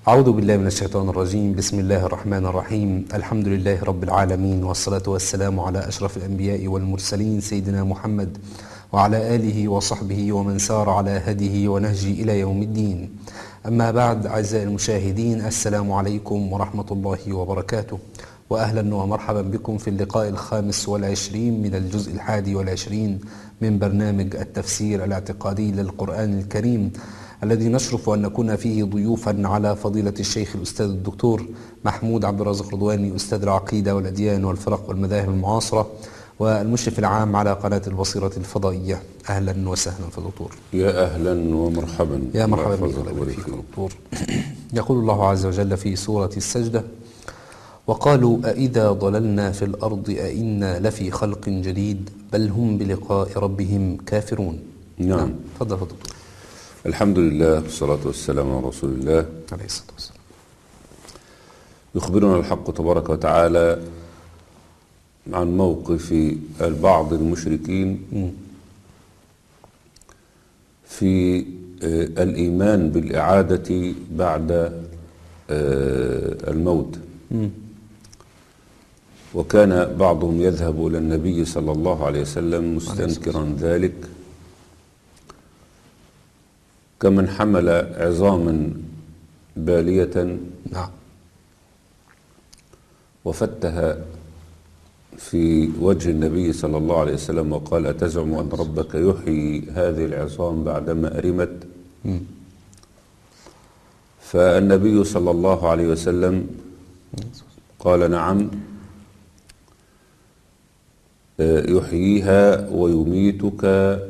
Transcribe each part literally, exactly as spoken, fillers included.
أعوذ بالله من الشيطان الرجيم. بسم الله الرحمن الرحيم. الحمد لله رب العالمين، والصلاة والسلام على أشرف الأنبياء والمرسلين سيدنا محمد وعلى آله وصحبه ومن سار على هديه ونهجه إلى يوم الدين. أما بعد، أعزائي المشاهدين، السلام عليكم ورحمة الله وبركاته، وأهلا ومرحبا بكم في اللقاء الخامس والعشرين من الجزء الحادي والعشرين من برنامج التفسير الاعتقادي للقرآن الكريم، الذي نشرف أن نكون فيه ضيوفا على فضيلة الشيخ الأستاذ الدكتور محمود عبد الرازق رضواني، أستاذ العقيدة والأديان والفرق والمذاهب المعاصرة، والمشرف العام على قناة البصيرة الفضائية. أهلا وسهلا في الدكتور. يا أهلا ومرحبا. يا مرحبا بك فيكم دكتور. يقول الله عز وجل في سورة السجدة: وقالوا أإذا ضللنا في الأرض أإنا لفي خلق جديد بل هم بلقاء ربهم كافرون. نعم, نعم. تفضل دكتور. الحمد لله والصلاة والسلام على رسول الله عليه الصلاة والسلام. يخبرنا الحق تبارك وتعالى عن موقف البعض المشركين في الإيمان بالإعادة بعد الموت. وكان بعضهم يذهب إلى النبي صلى الله عليه وسلم مستنكرا ذلك، كمن حمل عظاما بالية نعم وفتها في وجه النبي صلى الله عليه وسلم وقال: أتزعم أن ربك يحيي هذه العظام بعدما أرمت؟ م. فالنبي صلى الله عليه وسلم قال: نعم، يحييها ويميتك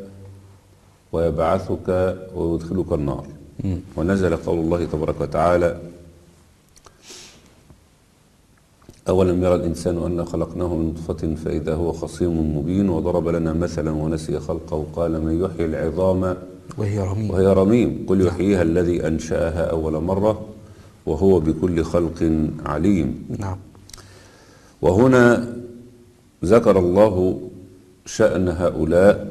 ويبعثك ويدخلك النار. م. ونزل قول الله تبارك وتعالى: أولم يرى الإنسان أنا خلقناه من نطفة فإذا هو خصيم مبين وضرب لنا مثلا ونسي خلقه قال: من يحيي العظام وهي رميم وهي رميم قل يحييها الذي أنشأها أول مرة وهو بكل خلق عليم. نعم. وهنا ذكر الله شأن هؤلاء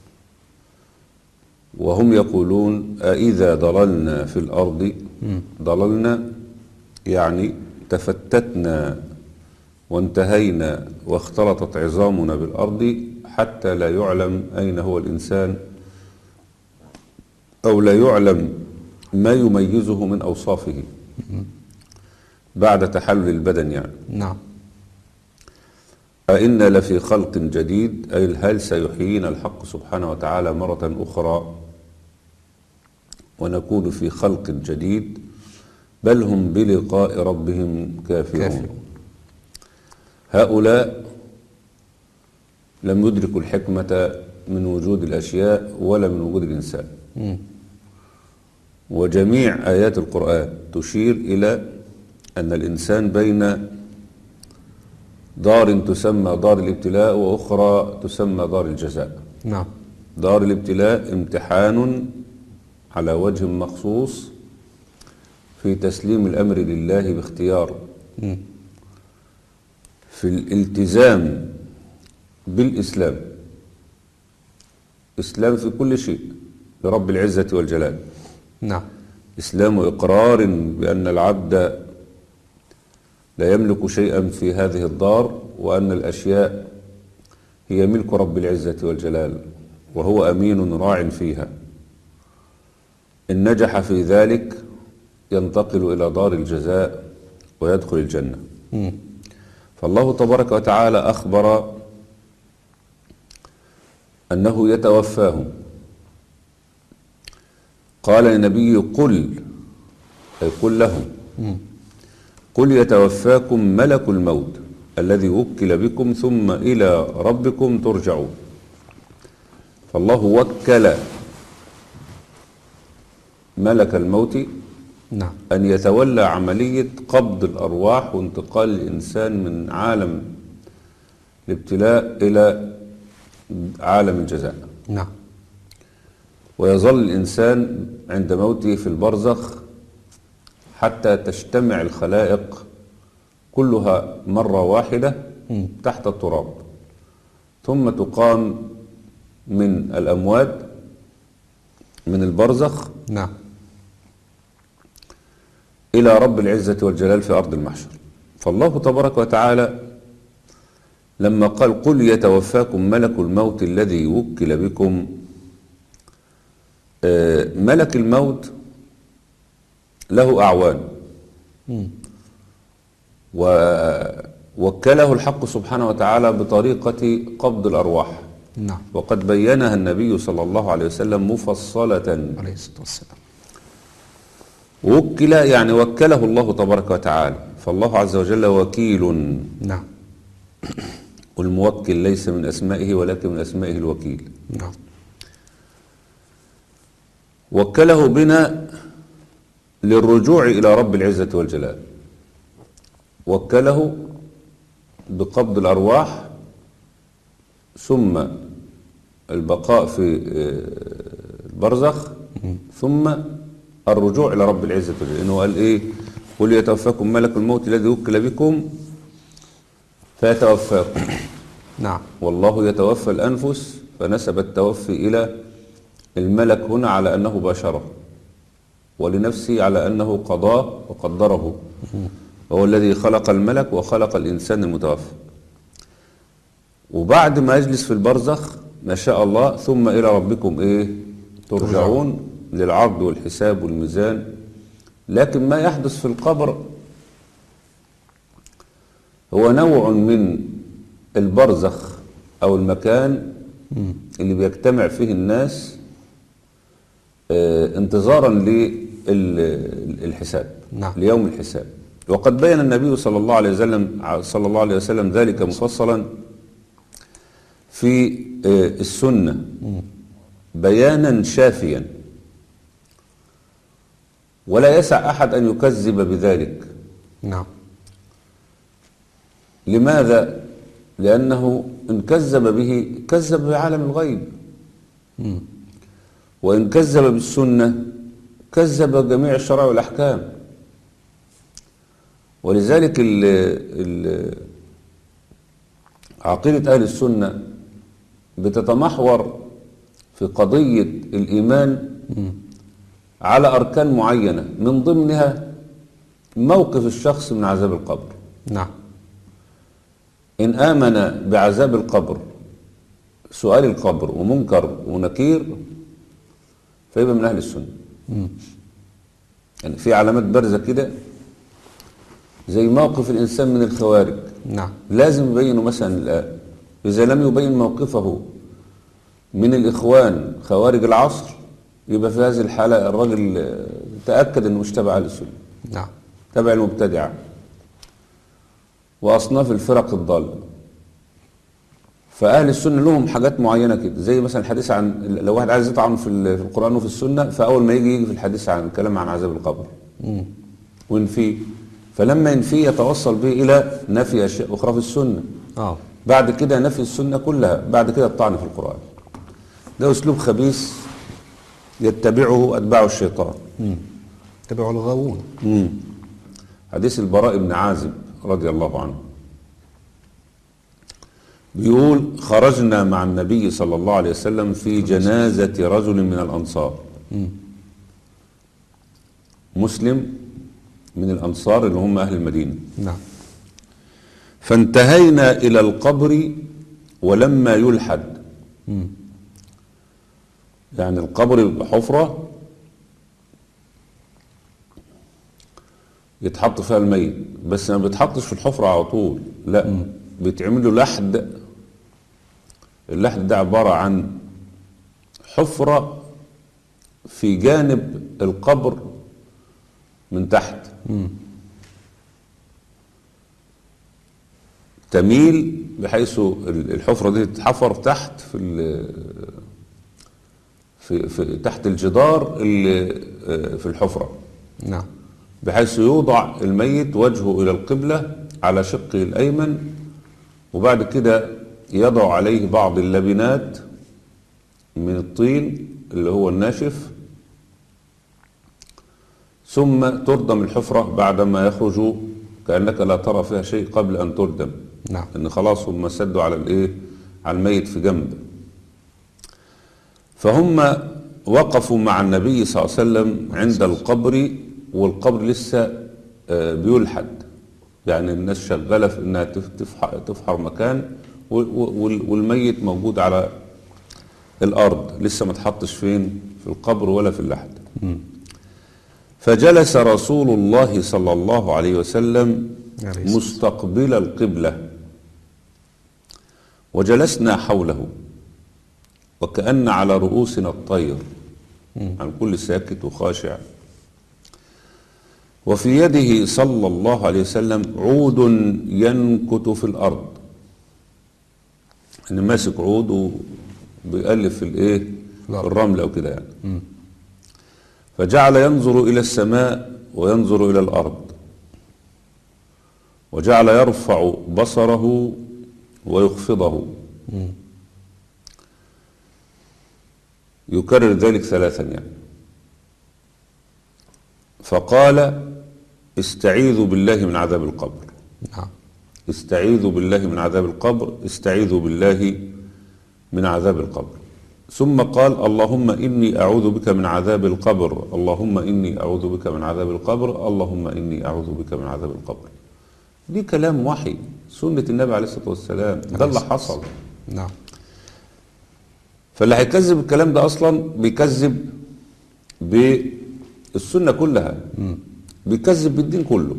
وهم يقولون: أإذا ضللنا في الأرض. ضللنا يعني تفتتنا وانتهينا واختلطت عظامنا بالأرض حتى لا يعلم أين هو الإنسان أو لا يعلم ما يميزه من أوصافه بعد تحلل البدن يعني. نعم. أئنا لفي خلق جديد، أي هل سيحيينا الحق سبحانه وتعالى مرة أخرى ونكون في خلق جديد بل هم بلقاء ربهم كافرون. كافر. هؤلاء لم يدركوا الحكمة من وجود الأشياء ولا من وجود الإنسان. م. وجميع آيات القرآن تشير إلى أن الإنسان بين دار تسمى دار الابتلاء وأخرى تسمى دار الجزاء. نعم. دار الابتلاء امتحان على وجه مخصوص في تسليم الأمر لله باختيار، م. في الالتزام بالإسلام، إسلام في كل شيء لرب العزة والجلال. نعم. إسلام إقرار بأن العبد لا يملك شيئا في هذه الدار وأن الأشياء هي ملك رب العزة والجلال وهو أمين راع فيها. إن نجح في ذلك ينتقل إلى دار الجزاء ويدخل الجنة. م. فالله تبارك وتعالى أخبر أنه يتوفاهم. قال للنبي: قل، أي قل لهم، م. قل يتوفاكم ملك الموت الذي وكل بكم ثم إلى ربكم ترجعون. فالله وكل ملك الموت نعم. أن يتولى عملية قبض الأرواح وانتقال الإنسان من عالم الابتلاء إلى عالم الجزاء. نعم. ويظل الإنسان عند موته في البرزخ حتى تجتمع الخلائق كلها مرة واحدة تحت التراب، ثم تقام من الأموات من البرزخ نعم. إلى رب العزة والجلال في أرض المحشر. فالله تبارك وتعالى لما قال قل يتوفاكم ملك الموت الذي وكل بكم، ملك الموت له أعوان، ووكله الحق سبحانه وتعالى بطريقة قبض الأرواح. نعم. وقد بينها النبي صلى الله عليه وسلم مفصلة عليه الصلاة والسلام. وكل يعني وكله الله تبارك وتعالى، فالله عز وجل وكيل. نعم. والموكل ليس من أسمائه ولكن من أسمائه الوكيل. نعم. وكله بنا للرجوع إلى رب العزة والجلال، وكله بقبض الأرواح ثم البقاء في البرزخ ثم الرجوع إلى رب العزة والجلال. إنه قال إيه؟ قل يتوفاكم ملك الموت الذي وكل بكم فيتوفاكم. نعم. والله يتوفى الأنفس، فنسب التوفي إلى الملك هنا على أنه بشره، ولنفسه على أنه قضاه وقدره. هو الذي خلق الملك وخلق الإنسان المتوفى. وبعد ما يجلس في البرزخ ما شاء الله ثم إلى ربكم إيه ترجعون للعرض والحساب والميزان. لكن ما يحدث في القبر هو نوع من البرزخ أو المكان اللي بيجتمع فيه الناس اه انتظارا للحساب. نعم. ليوم الحساب. وقد بين النبي صلى الله عليه وسلم صلى الله عليه وسلم ذلك مفصلا في اه السنة بيانا شافيا، ولا يسع أحد أن يكذب بذلك. نعم. لماذا؟ لأنه إن كذب به كذب بعالم الغيب، مم. وإن كذب بالسنة كذب جميع الشرع والأحكام. ولذلك ال ال عقيدة أهل السنة بتتمحور في قضية الإيمان مم. على أركان معينة، من ضمنها موقف الشخص من عذاب القبر. نعم. إن آمن بعذاب القبر، سؤال القبر ومنكر ونكير، فيبقى من أهل السنة. مم. يعني في علامات بارزة كده زي موقف الإنسان من الخوارج. نعم. لازم يبينه مثلا الآن. إذا لم يبين موقفه من الإخوان خوارج العصر، يبقى في هذه الحالة الراجل تأكد أنه مش تبع أهل السنة. نعم. تبع المبتدعة وأصناف الفرق الضالة. فأهل السنة لهم حاجات معينة كده، زي مثلا الحديث عن لو واحد عايز يطعن في القرآن وفي السنة، فأول ما يجي يجي في الحديث عن الكلام عن عذاب القبر مم. وينفيه، فلما ينفيه يتوصل به إلى نفي أشياء أخرى في السنة. آه. بعد كده نفي السنة كلها، بعد كده الطعن في القرآن. ده أسلوب خبيث يتبعه أتباع الشيطان. مم. تبعوا الغاوون. مم. حديث البراء بن عازب رضي الله عنه بيقول خرجنا مع النبي صلى الله عليه وسلم في جنازة رجل من الأنصار. مم. مسلم من الأنصار اللي هم أهل المدينة. نعم. فانتهينا إلى القبر ولما يلحد. مم. يعني القبر يبقى حفرة يتحط فيها الميت، بس ما بيتحطش في الحفرة على طول، لا. مم. بيتعمل له لحد. اللحد ده عبارة عن حفرة في جانب القبر من تحت. مم. تميل بحيث الحفرة دي تتحفر تحت في في, في تحت الجدار اللي في الحفرة. نعم. بحيث يوضع الميت وجهه إلى القبلة على شقه الأيمن، وبعد كده يضع عليه بعض اللبنات من الطين اللي هو الناشف، ثم تردم الحفرة بعدما يخرج كأنك لا ترى فيها شيء قبل أن تردم. نعم. إن خلاص هم سدوا على الإيه؟ على الميت في جنب. فهم وقفوا مع النبي صلى الله عليه وسلم عند القبر، والقبر لسه آه، بيلحد، يعني الناس شغالة في انها تف- تفحر, تفحر مكان وال- وال- والميت موجود على الارض لسه ما اتحطش فين في القبر ولا في اللحد. فجلس رسول الله صلى الله عليه وسلم عليه الصلاة مستقبل القبلة وجلسنا حوله وكأن على رؤوسنا الطير، عن كل ساكت وخاشع. وفي يده صلى الله عليه وسلم عود ينكت في الأرض، يعني ماسك عود وبيألف في الايه في الأرض. الرمل أو كده يعني. فجعل ينظر إلى السماء وينظر إلى الأرض، وجعل يرفع بصره ويخفضه، يكرر ذلك ثلاثا يعني. فقال استعيذوا بالله من عذاب القبر، نعم. استعيذوا بالله من عذاب القبر، استعيذوا بالله من عذاب القبر. ثم قال اللهم إني أعوذ بك من عذاب القبر، اللهم إني أعوذ بك من عذاب القبر، اللهم إني أعوذ بك من عذاب القبر. دي كلام وحي، سنة النبي عليه الصلاة والسلام، ده اللي حصل. نعم. فاللي هيكذب الكلام ده أصلا بيكذب بالسنة كلها، بيكذب بالدين كله.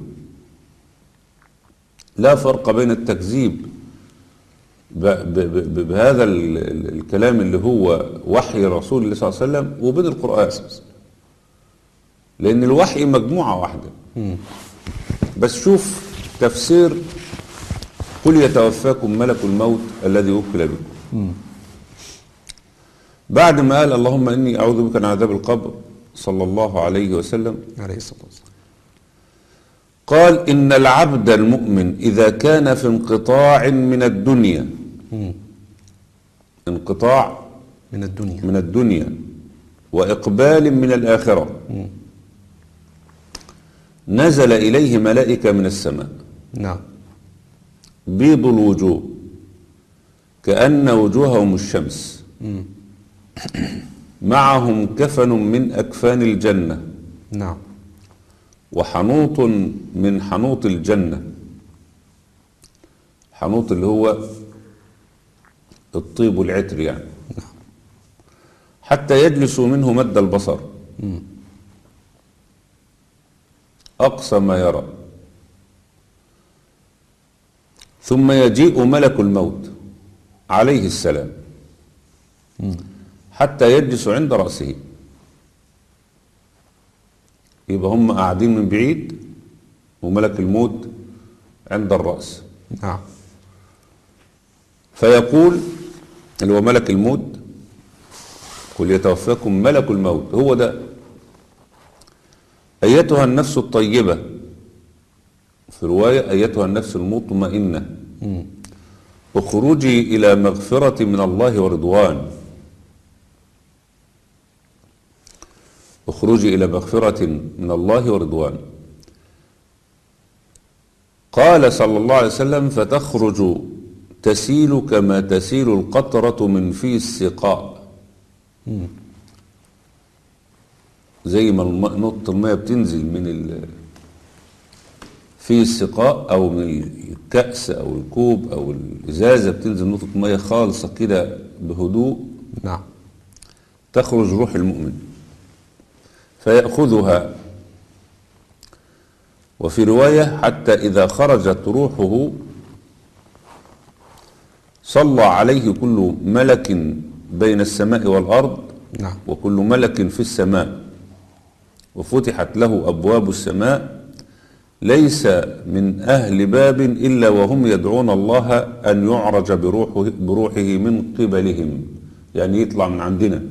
لا فرق بين التكذيب ب ب ب بهذا ال ال الكلام اللي هو وحي رسول الله صلى الله عليه وسلم وبين القرآن، لأن الوحي مجموعة واحدة. بس شوف تفسير قل يتوفاكم ملك الموت الذي وكل بكم. بعد ما قال اللهم إني أعوذ بك من عذاب القبر صلى الله عليه وسلم، عليه الصلاة والسلام، قال إن العبد المؤمن إذا كان في انقطاع من الدنيا، انقطاع من الدنيا من الدنيا وإقبال من الآخرة، نزل إليه ملائكة من السماء، نعم، بيض الوجوه كأن وجوههم الشمس، معهم كفن من أكفان الجنة، نعم، وحنوط من حنوط الجنة. حنوط اللي هو الطيب والعطر يعني، حتى يجلسوا منه مد البصر أقصى ما يرى. ثم يجيء ملك الموت عليه السلام حتى يجلس عند رأسه. يبقى هم قاعدين من بعيد وملك الموت عند الرأس. نعم. فيقول اللي هو ملك الموت قل يتوفاكم ملك الموت، هو ده: أيتها النفس الطيبة، في رواية أيتها النفس المطمئنة، اخرجي إلى مغفرة من الله ورضوان، اخرجي إلى مغفرة من الله ورضوان. قال صلى الله عليه وسلم فتخرج تسيل كما تسيل القطرة من في السقاء، زي ما نقطة المية بتنزل من ال في السقاء أو من الكأس أو الكوب أو الإزازة، بتنزل نقطة مية خالصة كده بهدوء، نعم، تخرج روح المؤمن فيأخذها. وفي رواية حتى إذا خرجت روحه صلى عليه كل ملك بين السماء والأرض، نعم، وكل ملك في السماء، وفتحت له أبواب السماء، ليس من أهل باب إلا وهم يدعون الله أن يعرج بروحه, بروحه من قبلهم، يعني يطلع من عندنا.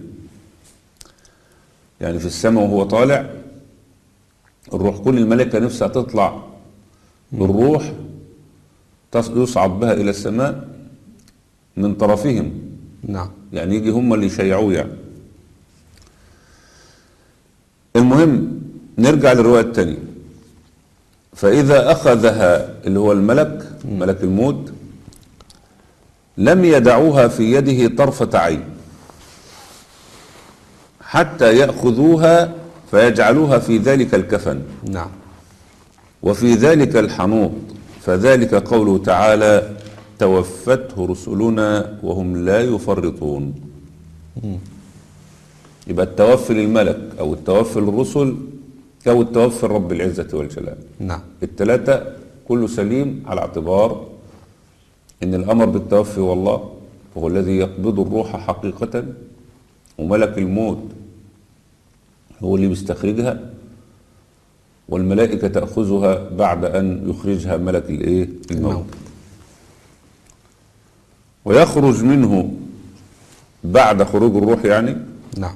يعني في السماء وهو طالع الروح، كل الملائكة نفسها تطلع بالروح يصعد بها إلى السماء من طرفهم، نعم، يعني يجي هم اللي يشيعوه يعني. المهم نرجع للرواية الثانية. فإذا أخذها اللي هو الملك ملك الموت لم يدعوها في يده طرفة عين حتى يأخذوها فيجعلوها في ذلك الكفن. نعم، وفي ذلك الحنوط، فذلك قوله تعالى توفته رسلنا وهم لا يفرطون. يبقى التوفي للملك أو التوفي للرسل أو التوفي لرب العزة والجلال. نعم. الثلاثة كله سليم، على اعتبار إن الأمر بالتوفي والله وهو الذي يقبض الروح حقيقة، وملك الموت هو اللي بيستخرجها، والملائكة تأخذها بعد أن يخرجها ملك الإيه؟ الموت. ويخرج منه بعد خروج الروح يعني نعم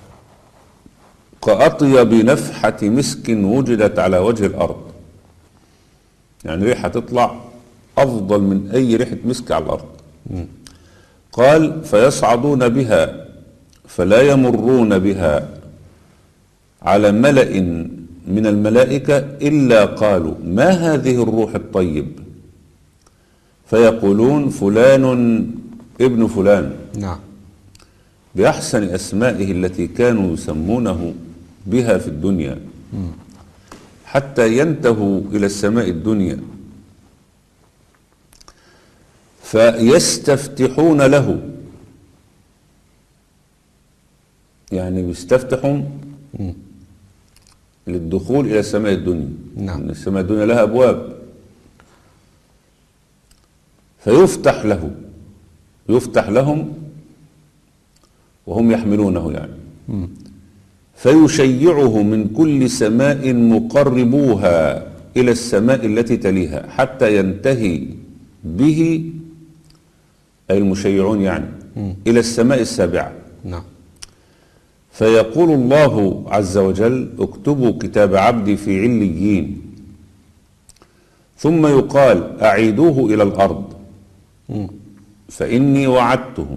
كأطيب نفحة مسك وجدت على وجه الأرض. يعني ريحة تطلع أفضل من أي ريحة مسك على الأرض. م. قال فيصعدون بها فلا يمرون بها على ملأ من الملائكة إلا قالوا ما هذه الروح الطيب، فيقولون فلان ابن فلان. نعم. بأحسن أسمائه التي كانوا يسمونه بها في الدنيا، حتى ينتهوا إلى السماء الدنيا فيستفتحون له، يعني بيستفتحوا للدخول إلى السماء الدنيا. نعم. السماء الدنيا لها أبواب، فيفتح له يفتح لهم وهم يحملونه يعني م. فيشيعه من كل سماء مقربوها إلى السماء التي تليها حتى ينتهي به، أي المشيعون يعني م. إلى السماء السابعة. نعم. فيقول الله عز وجل اكتبوا كتاب عبدي في عليين، ثم يقال أعيدوه إلى الأرض م. فإني وعدتهم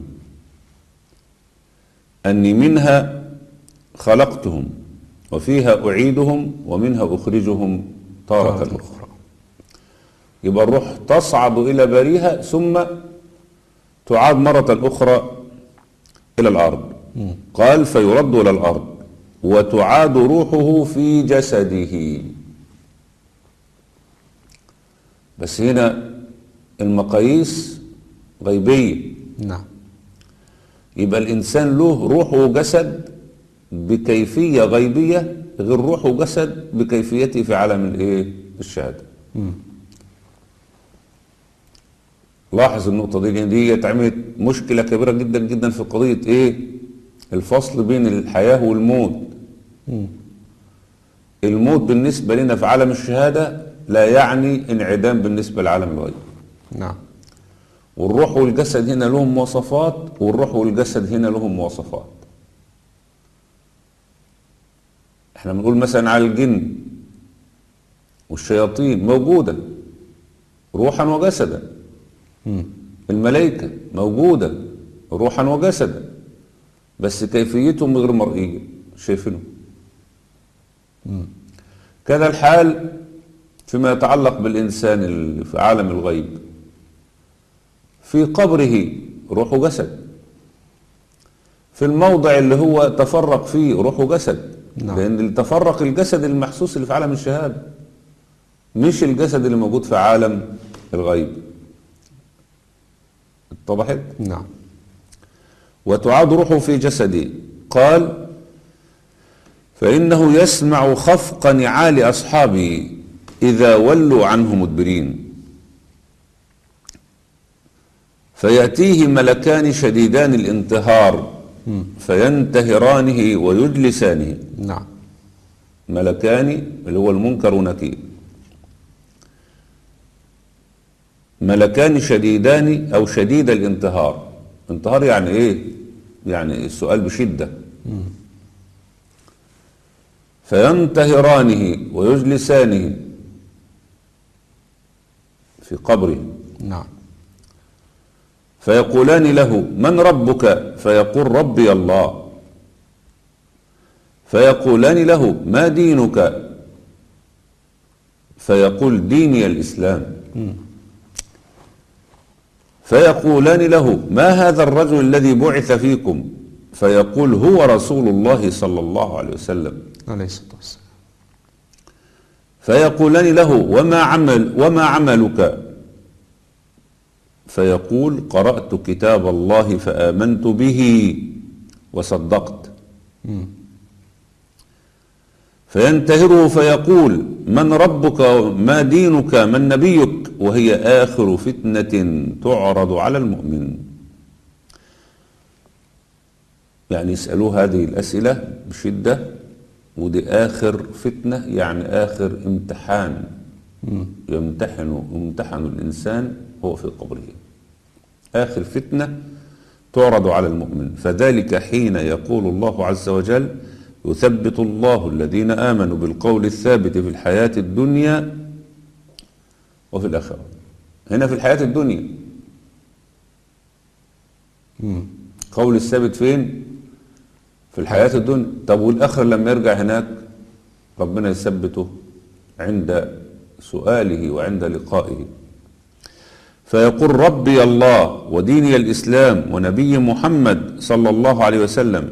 أني منها خلقتهم وفيها أعيدهم ومنها أخرجهم تارة أخرى. يبقى الروح تصعد إلى بريها ثم تعاد مرة أخرى إلى الأرض. م. قال فيرد إلى الأرض وتعاد روحه في جسده. بس هنا المقاييس غيبية. نعم. يبقى الإنسان له روح وجسد بكيفية غيبية غير روح وجسد بكيفيته في عالم الايه؟ الشهادة. م. لاحظ النقطة دي، لأن دي عملت مشكلة كبيرة جدا جدا في قضية ايه؟ الفصل بين الحياة والموت. م. الموت بالنسبة لنا في عالم الشهادة لا يعني انعدام بالنسبة لعالم الغيب. نعم. والروح والجسد هنا لهم مواصفات، والروح والجسد هنا لهم مواصفات. احنا بنقول مثلا على الجن والشياطين موجودة روحا وجسدا. م. الملائكة موجودة روحا وجسدا، بس كيفيتهم غير مرئية، شايفينهم. كذا الحال فيما يتعلق بالإنسان اللي في عالم الغيب، في قبره روح وجسد، في الموضع اللي هو تفرق فيه روح وجسد. نعم. لأن اللي تفرق الجسد المحسوس اللي في عالم الشهادة، مش الجسد اللي موجود في عالم الغيب. اتضحت؟ نعم. وتعاد روحه في جسده. قال فإنه يسمع خفق نعال أصحابه إذا ولوا عنه مدبرين، فيأتيه ملكان شديدان الانتهار فينتهرانه ويجلسانه. نعم. ملكان اللي هو المنكر ونكير، ملكان شديدان أو شديد الانتهار. انتهار يعني إيه؟ يعني السؤال بشدة. م. فينتهرانه ويجلسانه في قبره. نعم. فيقولان له من ربك؟ فيقول ربي الله. فيقولان له ما دينك؟ فيقول ديني الإسلام. م. فيقولان له ما هذا الرجل الذي بعث فيكم؟ فيقول هو رسول الله صلى الله عليه وسلم. عليه الصلاة والسلام. فيقولان له وما عمل وما عملك؟ فيقول قرأت كتاب الله فآمنت به وصدقت. فينتهره فيقول من ربك ما دينك من نبيك؟ وهي آخر فتنة تعرض على المؤمن. يعني يسألوه هذه الأسئلة بشدة، ودي آخر فتنة يعني آخر امتحان يمتحن يمتحن الإنسان هو في قبره، آخر فتنة تعرض على المؤمن. فذلك حين يقول الله عز وجل يثبت الله الذين آمنوا بالقول الثابت في الحياة الدنيا وفي الآخرة. هنا في الحياة الدنيا قول الثابت فين؟ في الحياة الدنيا. طب والآخرة لما يرجع هناك ربنا يثبته عند سؤاله وعند لقائه. فيقول ربي الله وديني الإسلام ونبي محمد صلى الله عليه وسلم.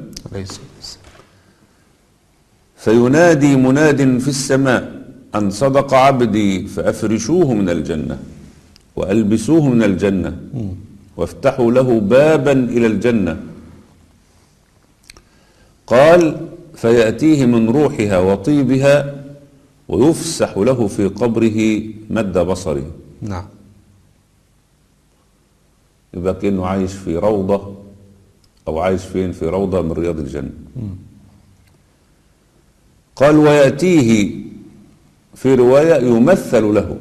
فينادي مناد في السماء أن صدق عبدي فأفرشوه من الجنة وألبسوه من الجنة وافتحوا له بابا إلى الجنة. قال فيأتيه من روحها وطيبها ويفسح له في قبره مد بصره. نعم. يبقى كأنه عايش في روضة، أو عايش فين؟ في روضة من رياض الجنة. قال ويأتيه في رواية يمثل له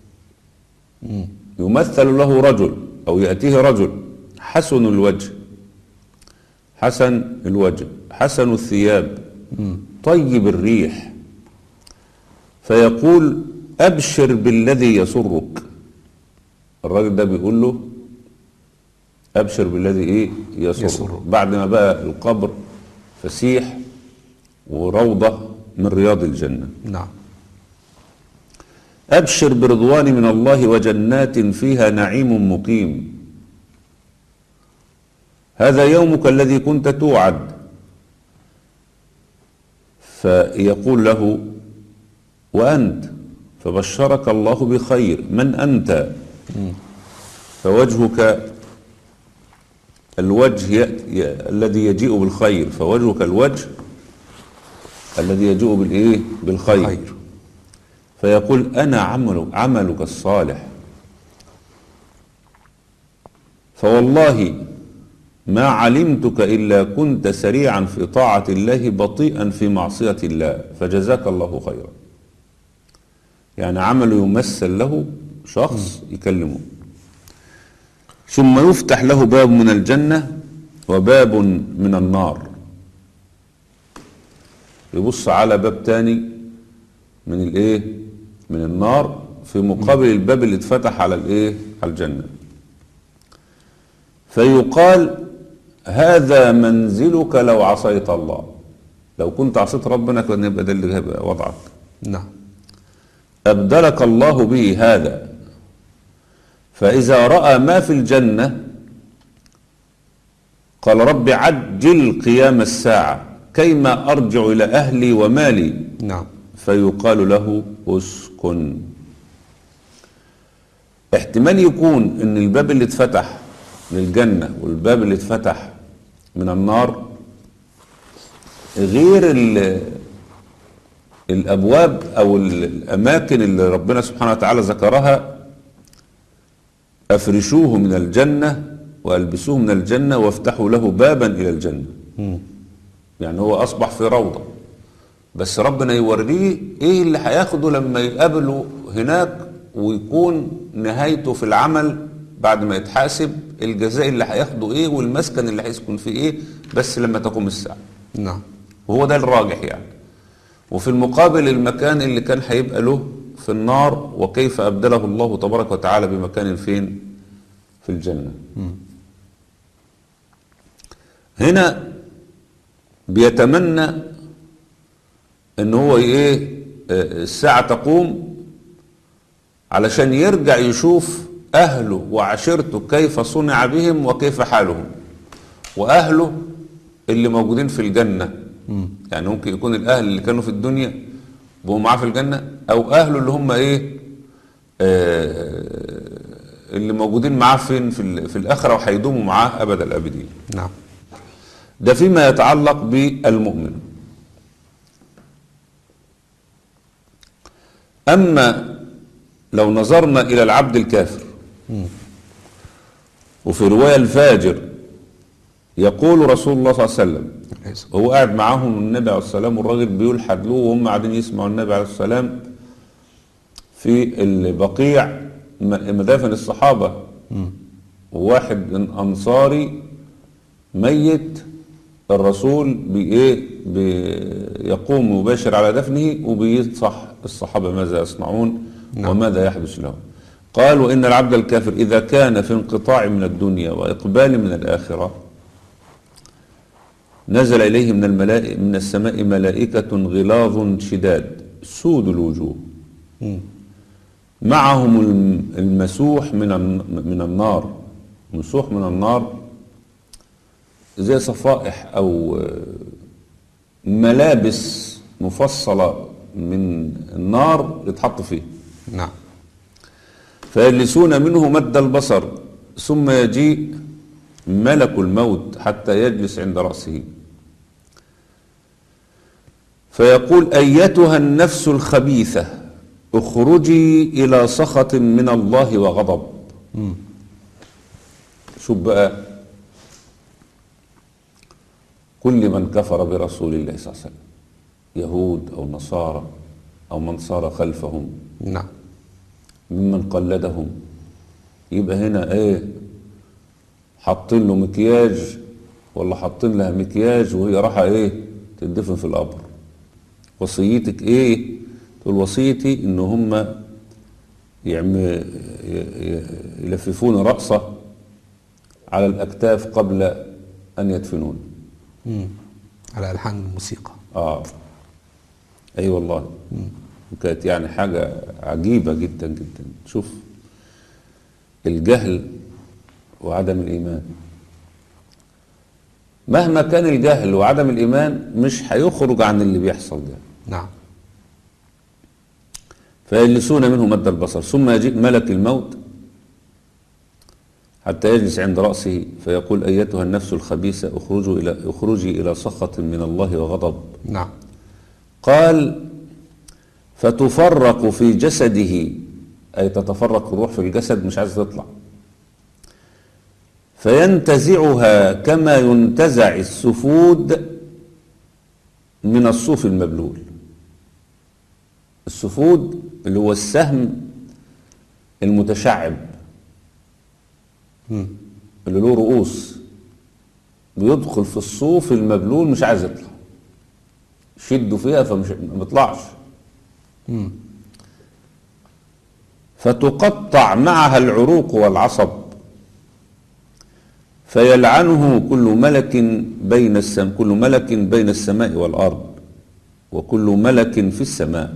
يمثل له رجل، أو يأتيه رجل حسن الوجه حسن الوجه حسن الثياب طيب الريح، فيقول أبشر بالذي يسرك. الراجل ده بيقول له أبشر بالذي إيه يسرك, يسرك. بعد ما بقى القبر فسيح وروضة من رياض الجنة. نعم. أبشر برضوان من الله وجنات فيها نعيم مقيم، هذا يومك الذي كنت توعد. فيقول له وأنت؟ فبشرك الله بخير. من أنت؟ فوجهك الوجه الذي يجيء بالخير، فوجهك الوجه الذي يجيء بالإيه؟ بالخير. خير. فيقول أنا عمل عملك الصالح، فوالله ما علمتك إلا كنت سريعا في طاعة الله بطيئا في معصية الله، فجزاك الله خيرا. يعني عمله يمثل له شخص يكلمه. ثم يفتح له باب من الجنة وباب من النار. يبص على باب تاني من الايه؟ من النار في مقابل الباب اللي اتفتح على الايه؟ على الجنة. فيقال هذا منزلك لو عصيت الله، لو كنت عصيت ربنا كان يبقى ده اللي هيبقى وضعك. نعم. أبدلك الله به هذا. فإذا رأى ما في الجنة قال رب عجل قيام الساعة كيما أرجع إلى أهلي ومالي. نعم. فيقال له اسكن. احتمال يكون ان الباب اللي اتفتح للجنة والباب اللي اتفتح من النار غير الأبواب أو الأماكن اللي ربنا سبحانه وتعالى ذكرها. أفرشوه من الجنة وألبسوه من الجنة وافتحوا له بابا إلى الجنة. م. يعني هو أصبح في روضة، بس ربنا يوريه إيه اللي هياخده لما يقابله هناك، ويكون نهايته في العمل بعد ما يتحاسب الجزاء اللي هياخده إيه والمسكن اللي هيسكن فيه إيه، بس لما تقوم الساعة. نعم. وهو ده الراجح يعني. وفي المقابل المكان اللي كان هيبقى له في النار وكيف أبدله الله تبارك وتعالى بمكان فين؟ في الجنة. م. هنا بيتمنى ان هو ايه الساعة تقوم علشان يرجع يشوف اهله وعشيرته كيف صنع بهم وكيف حالهم، واهله اللي موجودين في الجنة. م. يعني ممكن يكون الاهل اللي كانوا في الدنيا بقوا معاه في الجنة، او اهله اللي هم ايه آه اللي موجودين معاه فين في, ال- في الاخره وهيدوموا معاه ابد الابدين. نعم. ده فيما يتعلق بالمؤمن. اما لو نظرنا الى العبد الكافر وفي روايه الفاجر، يقول رسول الله صلى الله عليه وسلم هو قاعد معاهم النبي عليه السلام والراجل بيلحد له وهم قاعدين يسمعوا النبي عليه السلام في البقيع مدافن الصحابة، وواحد أنصاري ميت الرسول بإيه بيقوم مباشر على دفنه وبينصح الصحابة ماذا يصنعون وماذا يحدث لهم. قال وإن العبد الكافر إذا كان في انقطاع من الدنيا وإقبال من الآخرة نزل إليه من الملائكة من السماء ملائكة غلاظ شداد سود الوجوه معهم المسوح من من النار. مسوح من النار زي صفائح أو ملابس مفصلة من النار يتحط فيه. نعم. فيجلسون منه مد البصر ثم يجيء ملك الموت حتى يجلس عند رأسه فيقول أيتها النفس الخبيثة اخرجي إلى سخط من الله وغضب. شوف بقى كل من كفر برسول الله صلى الله عليه وسلم يهود أو نصارى أو من صار خلفهم نعم ممن قلدهم، يبقى هنا ايه حاطين له مكياج ولا حاطين لها مكياج وهي راحة ايه تدفن في القبر. وصيتك ايه؟ تقول وصيتي ان هم يعمل يلففون رأسه على الأكتاف قبل أن يدفنون. مم. على ألحان الموسيقى. اه اي أيوة والله. كانت يعني حاجة عجيبة جدا جدا. شوف الجهل وعدم الإيمان، مهما كان الجهل وعدم الإيمان مش هيخرج عن اللي بيحصل ده. نعم. فيجلسون منه مد البصر ثم يجيء ملك الموت حتى يجلس عند رأسه فيقول أيتها النفس الخبيثة اخرجوا إلى اخرجي إلى سخط من الله وغضب. نعم. قال فتفرق في جسده، أي تتفرق الروح في الجسد مش عايز تطلع، فينتزعها كما ينتزع السفود من الصوف المبلول. السفود اللي هو السهم المتشعب مم. اللي له رؤوس بيدخل في الصوف المبلول مش عايز يطلع، شدوا فيها فمش ما بيطلعش. مم. فتقطع معها العروق والعصب فيلعنه كل ملك بين السم كل ملك بين السماء والأرض وكل ملك في السماء،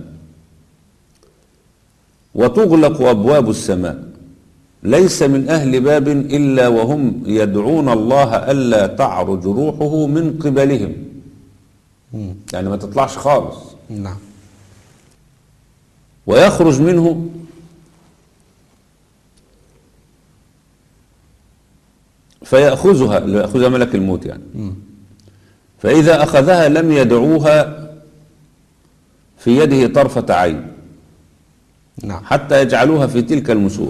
وتغلق أبواب السماء ليس من أهل باب إلا وهم يدعون الله ألا تعرج روحه من قبلهم. مم. يعني ما تطلعش خالص. نعم. ويخرج منه فيأخذها يأخذها ملك الموت يعني. مم. فإذا أخذها لم يدعوها في يده طرفة عين نعم. حتى يجعلوها في تلك المسوح،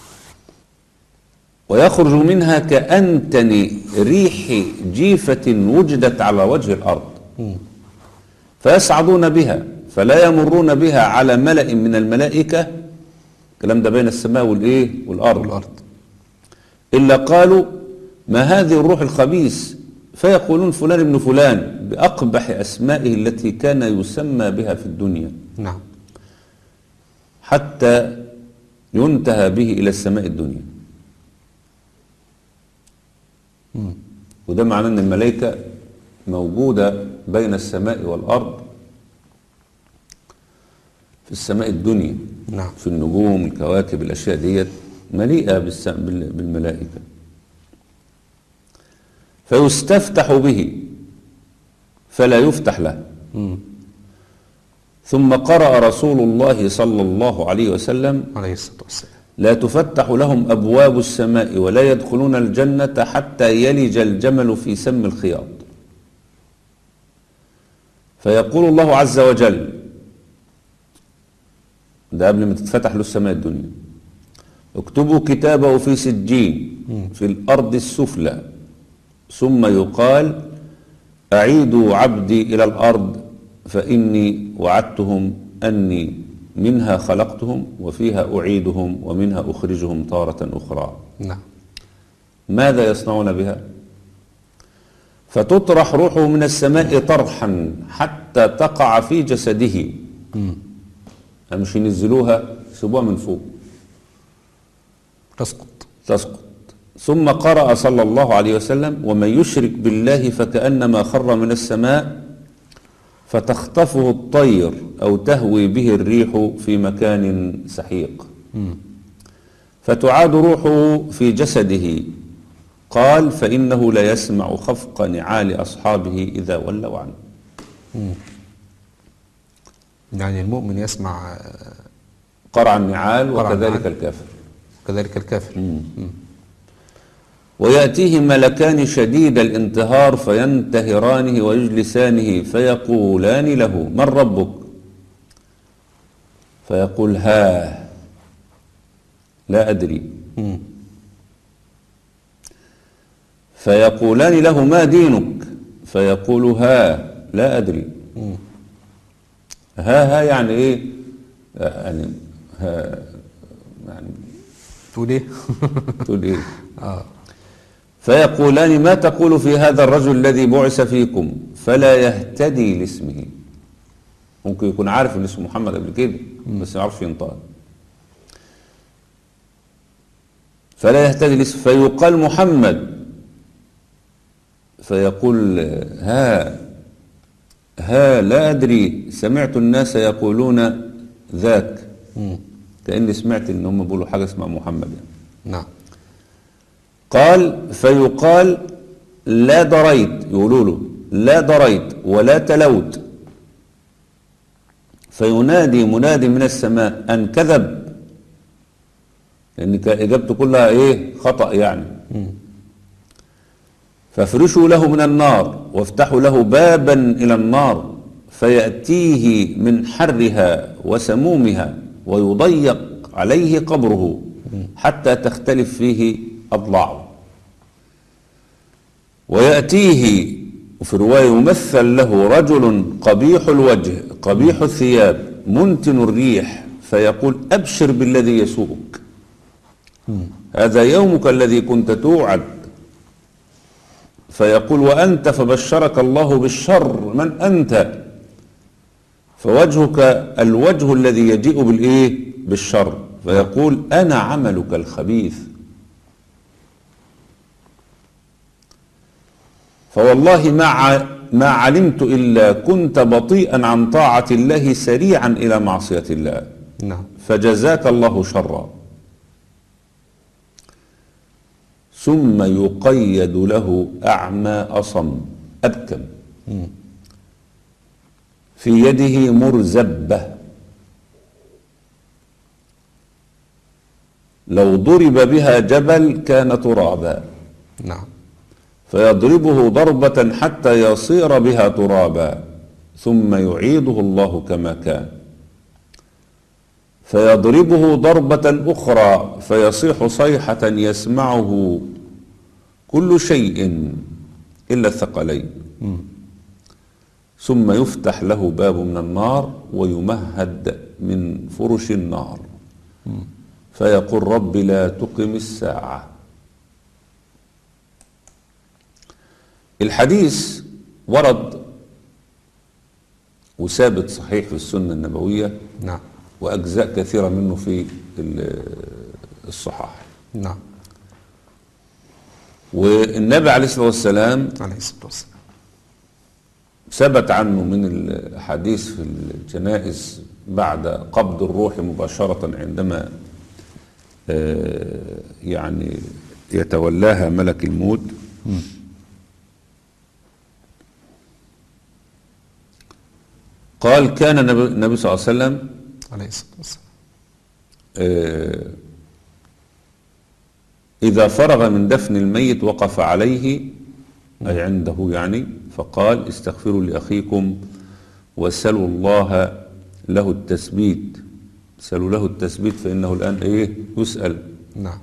ويخرج منها كأنتن ريح جيفة وجدت على وجه الأرض. مم. فيصعدون بها فلا يمرون بها على ملأ من الملائكة، الكلام ده بين السماء والإيه والأرض, والأرض. إلا قالوا ما هذه الروح الخبيث، فيقولون فلان ابن فلان بأقبح أسمائه التي كان يسمى بها في الدنيا. نعم. حتى ينتهى به إلى السماء الدنيا. مم. وده معناه أن الملائكة موجودة بين السماء والأرض في السماء الدنيا. نعم. في النجوم الكواكب الأشياء ديت مليئة بالملائكة. فيستفتح به فلا يفتح له. مم. ثم قرأ رسول الله صلى الله عليه وسلم عليه الصلاة والسلام: لا تفتح لهم أبواب السماء ولا يدخلون الجنة حتى يلج الجمل في سم الخياط. فيقول الله عز وجل، ده قبل ما تتفتح له السماء الدنيا: اكتبوا كتابه في سجين في الأرض السفلى، ثم يقال: أعيدوا عبدي إلى الأرض فإني وعدتهم أني منها خلقتهم وفيها أعيدهم ومنها أخرجهم تارة أخرى. نعم. ماذا يصنعون بها؟ فتطرح روحه من السماء طرحا حتى تقع في جسده. مش ينزلوها، يسيبوها من فوق تسقط تسقط. ثم قرأ صلى الله عليه وسلم: ومن يشرك بالله فكأنما خر من السماء فتخطفه الطير أو تهوي به الريح في مكان سحيق. فتعاد روحه في جسده. قال: فإنه لا يسمع خفق نعال أصحابه إذا ولوا عنه. مم. يعني المؤمن يسمع قرع النعال قرع وكذلك النعال. الكافر. وكذلك الكافر. مم. ويأتيه ملكان شديد الانتهار فينتهرانه ويجلسانه فيقولان له: من ربك؟ فيقول: ها لا أدري. مم. فيقولان له: ما دينك؟ فيقول: ها لا أدري. مم. ها ها يعني إيه؟ يعني ها يعني تقول إيه؟ تقول إيه؟ آه. فيقولان: ما تقول في هذا الرجل الذي بعث فيكم؟ فلا يهتدي لاسمه. ممكن يكون عارف ان اسمه محمد قبل كده بس ما يعرفش ينطق. فلا يهتدي لاسمه. فيقال: محمد. فيقول: ها ها لا أدري، سمعت الناس يقولون ذاك. مم. كأني سمعت ان هم بيقولوا حاجة اسمها محمد يعني. نعم. قال: فيقال: لا دريت، يقولوا له لا دريت ولا تلوت. فينادي منادي من السماء أن كذب، لأن إجابته كلها إيه؟ خطأ يعني. مم. فافرشوا له من النار وافتحوا له بابا إلى النار فيأتيه من حرها وسمومها ويضيق عليه قبره حتى تختلف فيه أضلاعه. ويأتيه وفي رواية يمثل له رجل قبيح الوجه قبيح الثياب منتن الريح فيقول: أبشر بالذي يسوءك، هذا يومك الذي كنت توعد. فيقول: وأنت؟ فبشرك الله بالشر، من أنت؟ فوجهك الوجه الذي يجيء بالإيه؟ بالشر. فيقول: أنا عملك الخبيث. فوالله ما ما علمت إلا كنت بطيئا عن طاعة الله سريعا إلى معصية الله. نعم. فجزاك الله شرا. ثم يقيد له أعمى أصم أبكم في يده مرزبة، لو ضرب بها جبل كان ترابا. نعم. فيضربه ضربة حتى يصير بها ترابا ثم يعيده الله كما كان. فيضربه ضربة أخرى فيصيح صيحة يسمعه كل شيء إلا الثقلين. ثم يفتح له باب من النار ويمهد من فرش النار فيقول: رب لا تقم الساعة. الحديث ورد وثابت صحيح في السنة النبوية. نعم. وأجزاء كثيرة منه في الصحاح. نعم. والنبي عليه الصلاة والسلام عليه الصلاة والسلام ثبت عنه من الحديث في الجنائز بعد قبض الروح مباشرة عندما يعني يتولاها ملك الموت. قال كان النبي النبي صلى الله عليه وسلم عليه الصلاة والسلام آه، إذا فرغ من دفن الميت وقف عليه أي عنده يعني، فقال استغفروا لأخيكم واسألوا الله له التثبيت، اسألوا له التثبيت فإنه الآن إيه يسأل. نعم.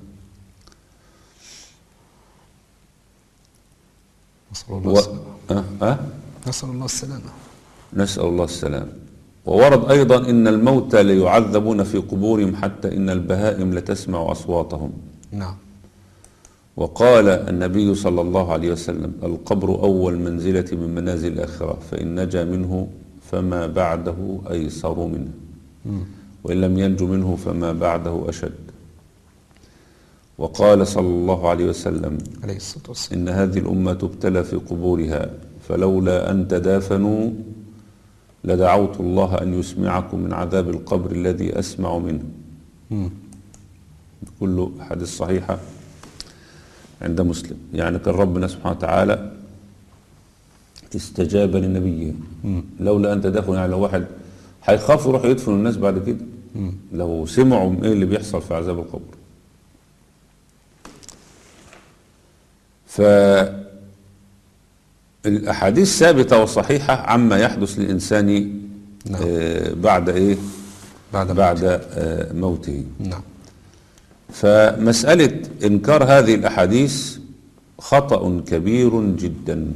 نسأل الله و... السلامة. أه؟ أه؟ نسأل الله السلامة. نسأل الله السلام. وورد أيضا إن الموتى ليعذبون في قبورهم حتى إن البهائم لتسمع أصواتهم. نعم. وقال النبي صلى الله عليه وسلم القبر أول منزلة من منازل الآخرة، فإن نجا منه فما بعده أيسر منه، وإن لم ينجو منه فما بعده أشد. وقال صلى الله عليه وسلم عليه الصلاة والسلام إن هذه الأمة تبتلى في قبورها، فلولا أن تدافنوا لدعوت الله أن يسمعكم من عذاب القبر الذي أسمع منه. مم. كله حديث صحيحة عند مسلم. يعني كان ربنا سبحانه وتعالى استجاب لنبيه. لولا أن تدافنوا، يعني لو واحد هيخاف يروح يدفنوا الناس بعد كده مم. لو سمعوا ايه اللي بيحصل في عذاب القبر. فالأحاديث ثابتة وصحيحة عما يحدث للإنسان نعم. آه بعد ايه بعد بعد آه موته. نعم. فمسألة إنكار هذه الأحاديث خطأ كبير جدا،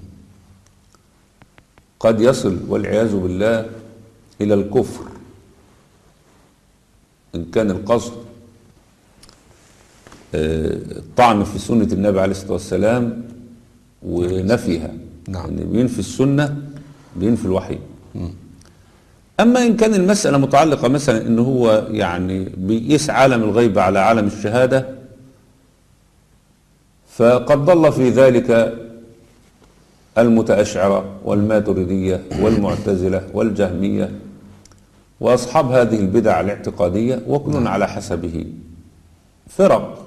قد يصل والعياذ بالله إلى الكفر إن كان القصد الطعن في سنة النبي عليه الصلاة والسلام ونفيها. نعم. يعني بينفي السنة بينفي الوحي. أما إن كان المسألة متعلقة مثلا إن هو يعني بيقيس عالم الغيب على عالم الشهادة، فقد ضل في ذلك المتأشعرة والماتريدية والمعتزلة والجهمية وأصحاب هذه البدع الاعتقادية، وكل على حسبه فرق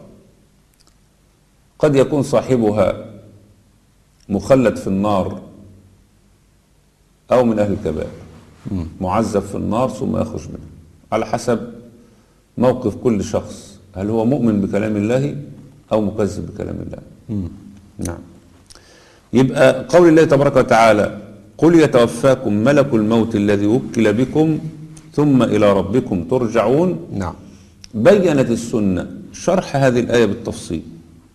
قد يكون صاحبها مخلد في النار أو من أهل الكبائر معذب في النار ثم يخرج منها، على حسب موقف كل شخص، هل هو مؤمن بكلام الله أو مكذب بكلام الله. مم. نعم. يبقى قول الله تبارك وتعالى قل يتوفاكم ملك الموت الذي وكل بكم ثم إلى ربكم ترجعون. نعم. بينت السنة شرح هذه الآية بالتفصيل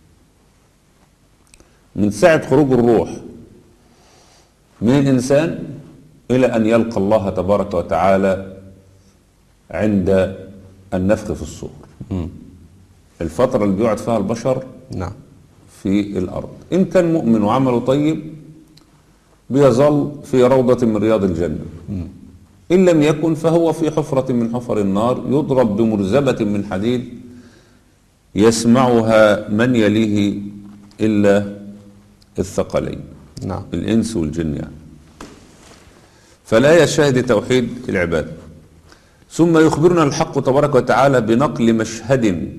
من ساعة خروج الروح من الإنسان إلى أن يلقى الله تبارك وتعالى عند النفخ في الصور. مم. الفترة اللي بيقعد فيها البشر نعم. في الأرض، إن كان مؤمن وعمله طيب بيظل في روضة من رياض الجنة، إن لم يكن فهو في حفرة من حفر النار يضرب بمرزبة من حديد يسمعها من يليه إلا الثقلين. نعم. الإنس والجن يعني. فالآية شاهد توحيد العباد. ثم يخبرنا الحق تبارك وتعالى بنقل مشهد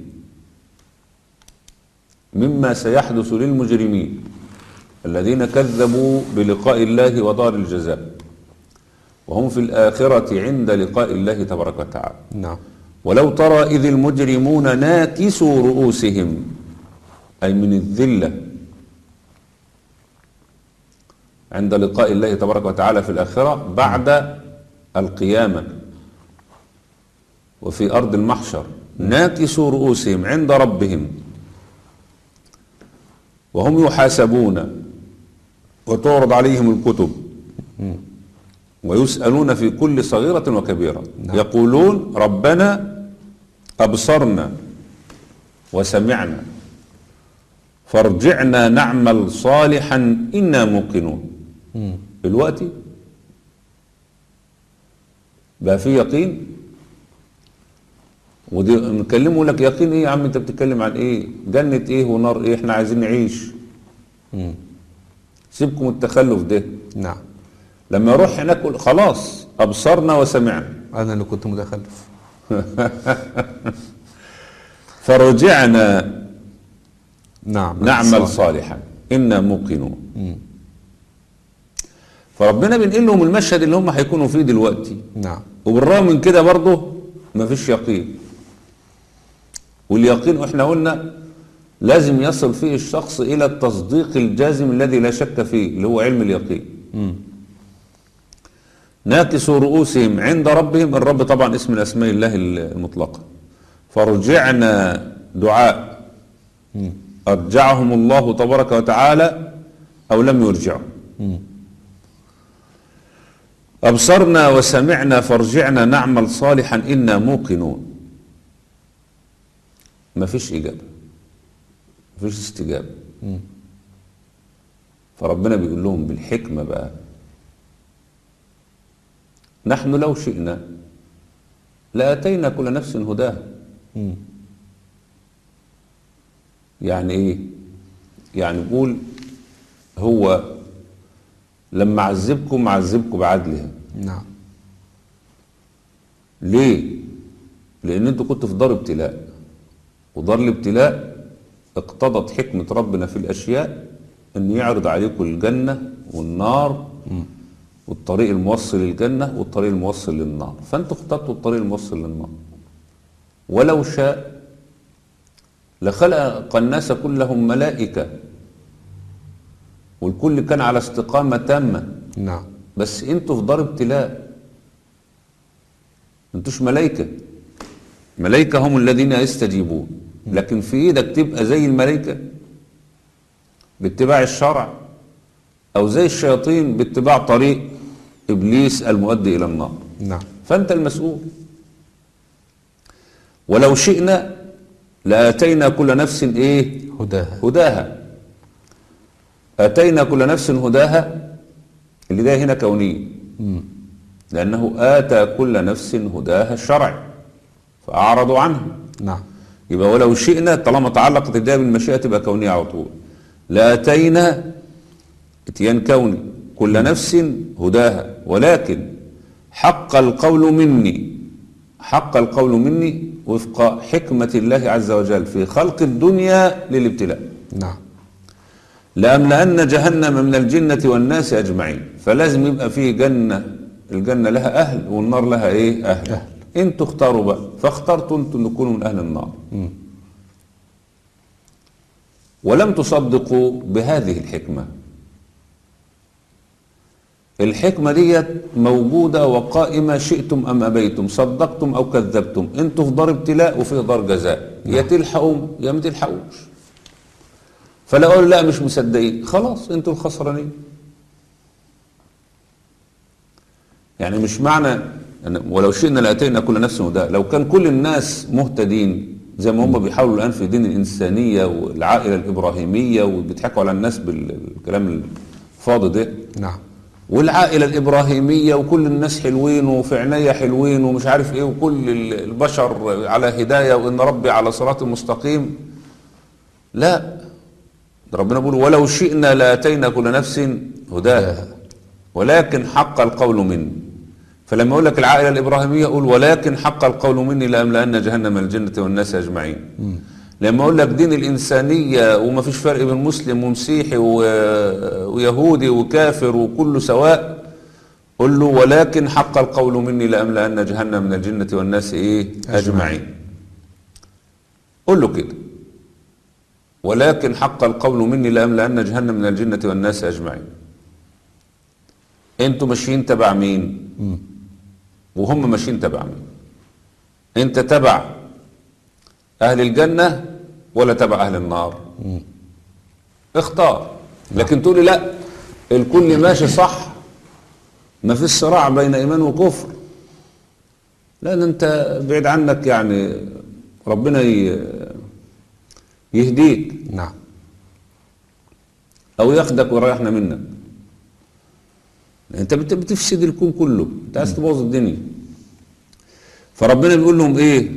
مما سيحدث للمجرمين الذين كذبوا بلقاء الله ودار الجزاء، وهم في الآخرة عند لقاء الله تبارك وتعالى. نعم. ولو ترى إذ المجرمون ناكسوا رؤوسهم، أي من الذلة عند لقاء الله تبارك وتعالى في الآخرة بعد القيامة وفي أرض المحشر، ناكسوا رؤوسهم عند ربهم وهم يحاسبون وتعرض عليهم الكتب ويسألون في كل صغيرة وكبيرة. نعم. يقولون ربنا أبصرنا وسمعنا فارجعنا نعمل صالحا إنا موقنون. دلوقتي بقى في يقين، ودي نكلمه لك يقين ايه يا عم، انت بتتكلم عن ايه؟ جنة ايه ونار ايه؟ احنا عايزين نعيش. مم. سيبكم التخلف ده. نعم. لما يروح هناك يقول خلاص ابصرنا وسمعنا. انا اللي كنت متخلف. فرجعنا نعم نعمل صالحا إنا موقنون. فربنا بينقل لهم المشهد اللي هم هيكونوا فيه دلوقتي. نعم. وبالرغم من كده برضه مفيش يقين. واليقين احنا قلنا لازم يصل فيه الشخص الى التصديق الجازم الذي لا شك فيه، اللي هو علم اليقين. مم. ناكسوا رؤوسهم عند ربهم، الرب طبعا اسم من اسماء الله المطلقه. فرجعنا دعاء مم. ارجعهم الله تبارك وتعالى او لم يرجعوا. مم. ابصرنا وسمعنا فارجعنا نعمل صالحا انا موقنون. ما فيش اجابه، ما فيش استجابه. مم. فربنا بيقول لهم بالحكمه بقى: نحن لو شئنا لاتينا كل نفس هداها. مم. يعني ايه؟ يعني بقول هو لما عذبكم عذبكم بعدلها. نعم. ليه؟ لان انتوا كنتوا في دار ابتلاء، ودار الابتلاء اقتضت حكمة ربنا في الاشياء ان يعرض عليكم الجنة والنار مم. والطريق الموصل للجنة والطريق الموصل للنار، فانتوا اخترتوا الطريق الموصل للنار. ولو شاء لخلق الناس كلهم ملائكة والكل كان على استقامة تامة. نعم. بس انتوا في دار ابتلاء، انتوش ملائكة. ملائكة هم الذين يستجيبون، لكن في ايدك تبقى زي الملائكة باتباع الشرع، او زي الشياطين باتباع طريق ابليس المؤدي الى النار. نعم. فانت المسؤول. ولو شئنا لاتينا كل نفس ايه؟ هداها. هداها. اتينا كل نفس هداها، اللي ده هنا كوني، مم. لانه اتى كل نفس هداها الشرع فاعرضوا عنه. نعم. يبقى ولو شئنا طالما تعلقت الهدايه بالمشيئه تبقى كونيه على طول. لاتينا اتيان كوني كل نفس هداها، ولكن حق القول مني، حق القول مني وفق حكمة الله عز وجل في خلق الدنيا للابتلاء. نعم. لأملأن جهنم من الجنة والناس أجمعين. فلازم يبقى فيه جنة، الجنة لها أهل والنار لها إيه؟ أهل. أهل. انتوا اختاروا بقى، فاخترتوا انتوا ان تكونوا من أهل النار. مم. ولم تصدقوا بهذه الحكمة. الحكمة دي موجودة وقائمة شئتم أم أبيتم، صدقتم أو كذبتم. انتوا في دار ابتلاء وفي دار جزاء. نعم. يا تلحقوا يا ما تلحقوش. فلا أقول لا مش مصدقين، خلاص انتوا الخسرانين. يعني مش معنى ولو شئنا لأتينا كل نفس هداها، لو كان كل الناس مهتدين زي ما هم بيحاولوا الآن في دين الإنسانية والعائلة الإبراهيمية وبيضحكوا على الناس بالكلام الفاضي ده. نعم. والعائلة الإبراهيمية وكل الناس حلوين وفي عينيا حلوين ومش عارف ايه وكل البشر على هداية وإن ربي على صراط مستقيم. لا، ده ربنا بيقول ولو شئنا لأتينا كل نفس هداها ولكن حق القول مني. فلما يقول لك العائلة الإبراهيمية قول ولكن حق القول مني لأملأن جهنم من الجنة والناس أجمعين. م. لما اقول لك دين الانسانيه وما فيش فرق بين مسلم ومسيحي ويهودي وكافر وكله سواء، قل له ولكن حق القول مني لأملأن جهنم من الجنه والناس ايه؟ اجمعين. قل له كده ولكن حق القول مني لأملأن جهنم من الجنه والناس اجمعين. انتوا ماشيين تبع مين؟ م. وهم ماشيين تبع مين؟ انت تبع أهل الجنة ولا تبع أهل النار؟ مم. اختار. لكن تقولي لا الكل ماشي صح، ما فيش صراع بين إيمان وكفر، لأن أنت بعيد عنك يعني ربنا يهديك. نعم. أو ياخدك ويريحنا منك. أنت بتفسد الكون كله، أنت عايز تبوظ الدنيا. فربنا بيقول لهم إيه؟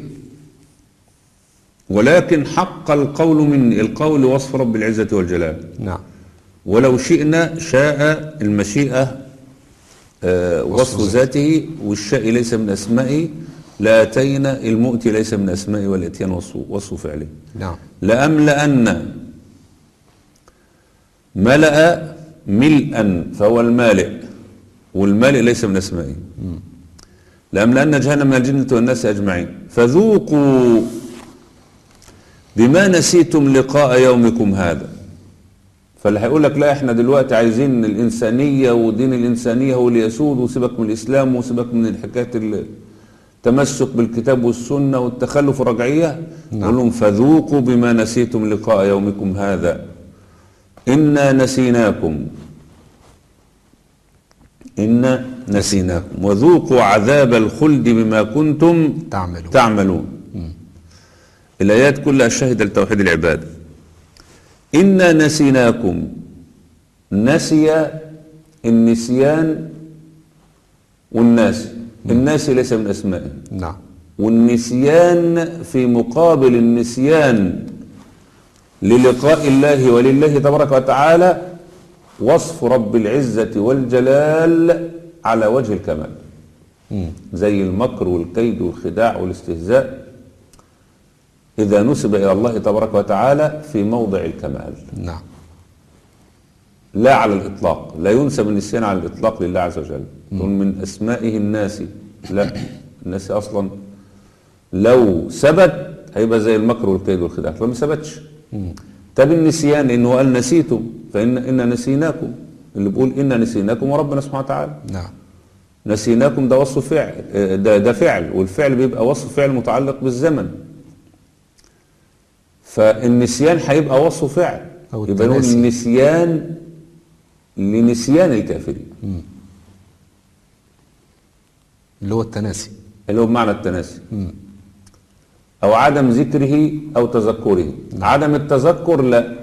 ولكن حق القول مني، القول وصف رب العزة والجلال. نعم. ولو شئنا، شاء المشيئة آه وصف ذاته، والشاء ليس من أسمائه. لاتينا المؤتي ليس من أسمائه، والاتيان وصف, وصف فعله. نعم. لأملأن ملأ ملءا فهو المالئ، والملئ ليس من أسمائه. لأملأن جهنم من الجنة والناس أجمعين فذوقوا بما نسيتم لقاء يومكم هذا. فاللي هيقول لك لا احنا دلوقتي عايزين الإنسانية ودين الإنسانية هو اللي يسود وسيبك من الإسلام وسيبك من الحكاية التمسك بالكتاب والسنة والتخلف الرجعية، نعم. قل لهم فذوقوا بما نسيتم لقاء يومكم هذا إنا نسيناكم إنا نسيناكم وذوقوا عذاب الخلد بما كنتم تعملون, تعملون. الآيات كلها شهد لتوحيد العبادة. إنا نسيناكم، نسي النسيان والناس، الناس ليس من أسمائه. نعم. والنسيان في مقابل النسيان للقاء الله ولله تبارك وتعالى وصف رب العزة والجلال على وجه الكمال. مم. زي المكر والكيد والخداع والاستهزاء إذا نسب إلى الله تبارك وتعالى في موضع الكمال. نعم. لا على الإطلاق، لا ينسب النسيان على الإطلاق لله عز وجل. من أسمائه الناس، لا، الناس أصلا لو ثبت هيبقى زي المكر والكيد والخداع، فما ثبتش. طب النسيان إنه قال نسيتم فإن إن نسيناكم، اللي بيقول إن نسيناكم وربنا سبحانه وتعالى. نعم. نسيناكم ده وصف فعل، ده ده فعل، والفعل بيبقى وصف فعل متعلق بالزمن. فالنسيان هيبقى وصف فعل، يبقى نقول النسيان لنسيان الكافرين. مم. اللي هو التناسي، اللي هو بمعنى التناسي. مم. أو عدم ذكره أو تذكره. نعم. عدم التذكر لا،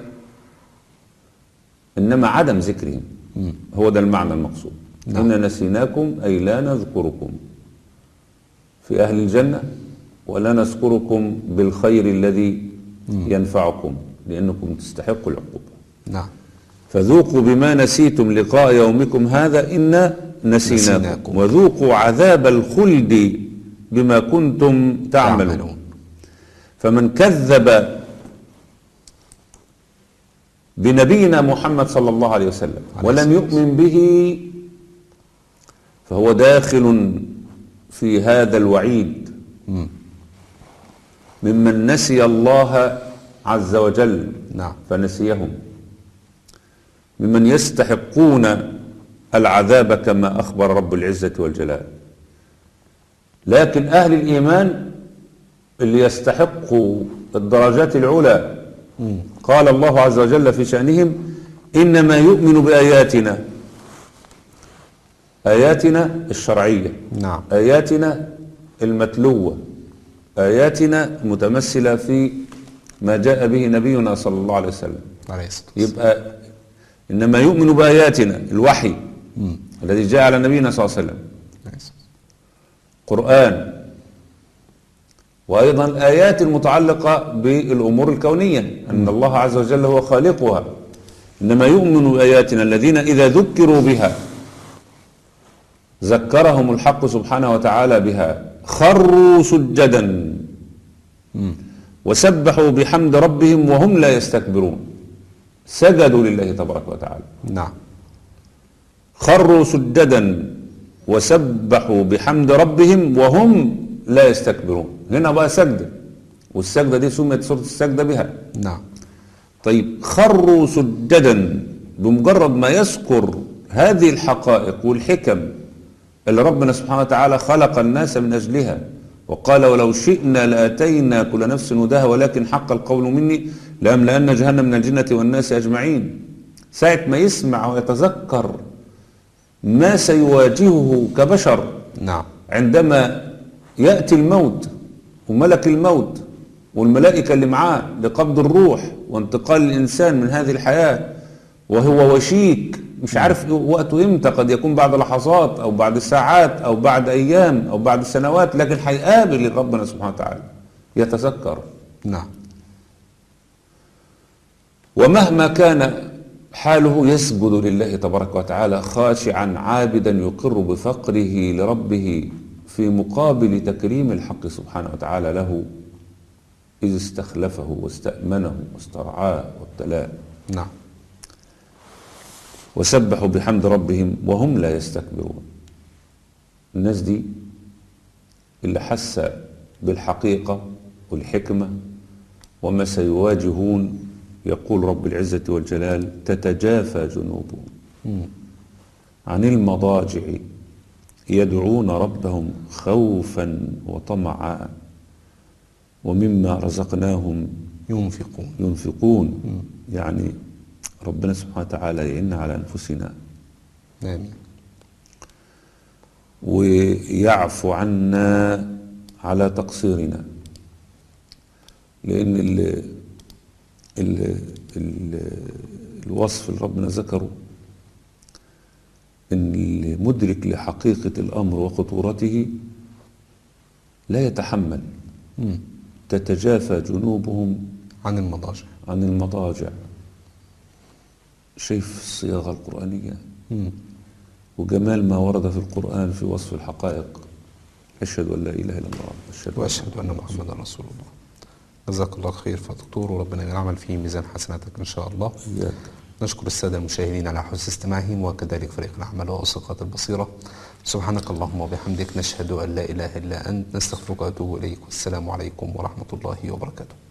إنما عدم ذكرهم هو ده المعنى المقصود. نعم. إن نسيناكم أي لا نذكركم في أهل الجنة ولا نذكركم بالخير الذي ينفعكم لأنكم تستحقوا العقوبة. نعم. فذوقوا بما نسيتم لقاء يومكم هذا إنا نسيناكم, نسيناكم. وذوقوا عذاب الخلد بما كنتم تعملون, تعملون. فمن كذب بنبينا محمد صلى الله عليه وسلم ولم يؤمن به فهو داخل في هذا الوعيد ممن نسي الله عز وجل. نعم. فنسيهم، ممن يستحقون العذاب كما أخبر رب العزة والجلال. لكن أهل الإيمان اللي يستحقوا الدرجات العلى قال الله عز وجل في شأنهم إنما يؤمن بآياتنا، آياتنا الشرعية. نعم. آياتنا المتلوة، آياتنا متمثلة في ما جاء به نبينا صلى الله عليه وسلم. يبقى إنما يؤمن بآياتنا الوحي مم. الذي جاء على نبينا صلى الله عليه وسلم، قرآن، وأيضا الآيات المتعلقة بالأمور الكونية أن الله عز وجل هو خالقها. إنما يؤمن بآياتنا الذين إذا ذكروا بها ذكرهم الحق سبحانه وتعالى بها خروا سجدا وسبحوا بحمد ربهم وهم لا يستكبرون. سجدوا لله تبارك وتعالى. نعم. خروا سجدا وسبحوا بحمد ربهم وهم لا يستكبرون. هنا بقى سجدة، والسجدة دي سميت سورة السجدة بها. نعم. طيب خروا سجدا بمجرد ما يذكر هذه الحقائق والحكم اللي ربنا سبحانه وتعالى خلق الناس من أجلها، وقال ولو شئنا لأتينا كل نفس هداها ولكن حق القول مني لأملأن جهنم من الجنة والناس أجمعين. ساعة ما يسمع ويتذكر ما سيواجهه كبشر. نعم. عندما يأتي الموت وملك الموت والملائكة اللي معاه لقبض الروح وانتقال الإنسان من هذه الحياة وهو وشيك مش عارف وقته امتى، قد يكون بعد لحظات أو بعد ساعات أو بعد أيام أو بعد سنوات، لكن هيقابل ربنا سبحانه وتعالى يتذكر. نعم. ومهما كان حاله يسجد لله تبارك وتعالى خاشعا عابدا يقر بفقره لربه في مقابل تكريم الحق سبحانه وتعالى له إذ استخلفه واستأمنه واسترعاه وابتلاه. نعم. وسبحوا بحمد ربهم وهم لا يستكبرون. الناس دي اللي حس بالحقيقة والحكمة وما سيواجهون، يقول رب العزة والجلال تتجافى جنوبهم عن المضاجع يدعون ربهم خوفا وطمعا ومما رزقناهم ينفقون ينفقون. يعني ربنا سبحانه وتعالى يعين على أنفسنا آمين. ويعفو عنا على تقصيرنا، لأن ال ال ال الوصف اللي ربنا ذكره إن المدرك لحقيقة الأمر وخطورته لا يتحمل. مم. تتجافى جنوبهم عن المضاجع عن المضاجع. شايف الصياغة القرآنية مم. وجمال ما ورد في القرآن في وصف الحقائق. أشهد أن لا إله إلا الله أشهد وأشهد أن محمدا رسول الله. جزاك الله خير فدكتور، وربنا يعمل في ميزان حسناتك إن شاء الله. إياك. نشكر السادة المشاهدين على حسن استماعهم، وكذلك فريق العمل وأسقاط البصيرة. سبحانك اللهم وبحمدك، نشهد أن لا إله إلا أنت، نستغفرك ونتوب إليك، والسلام عليكم ورحمة الله وبركاته.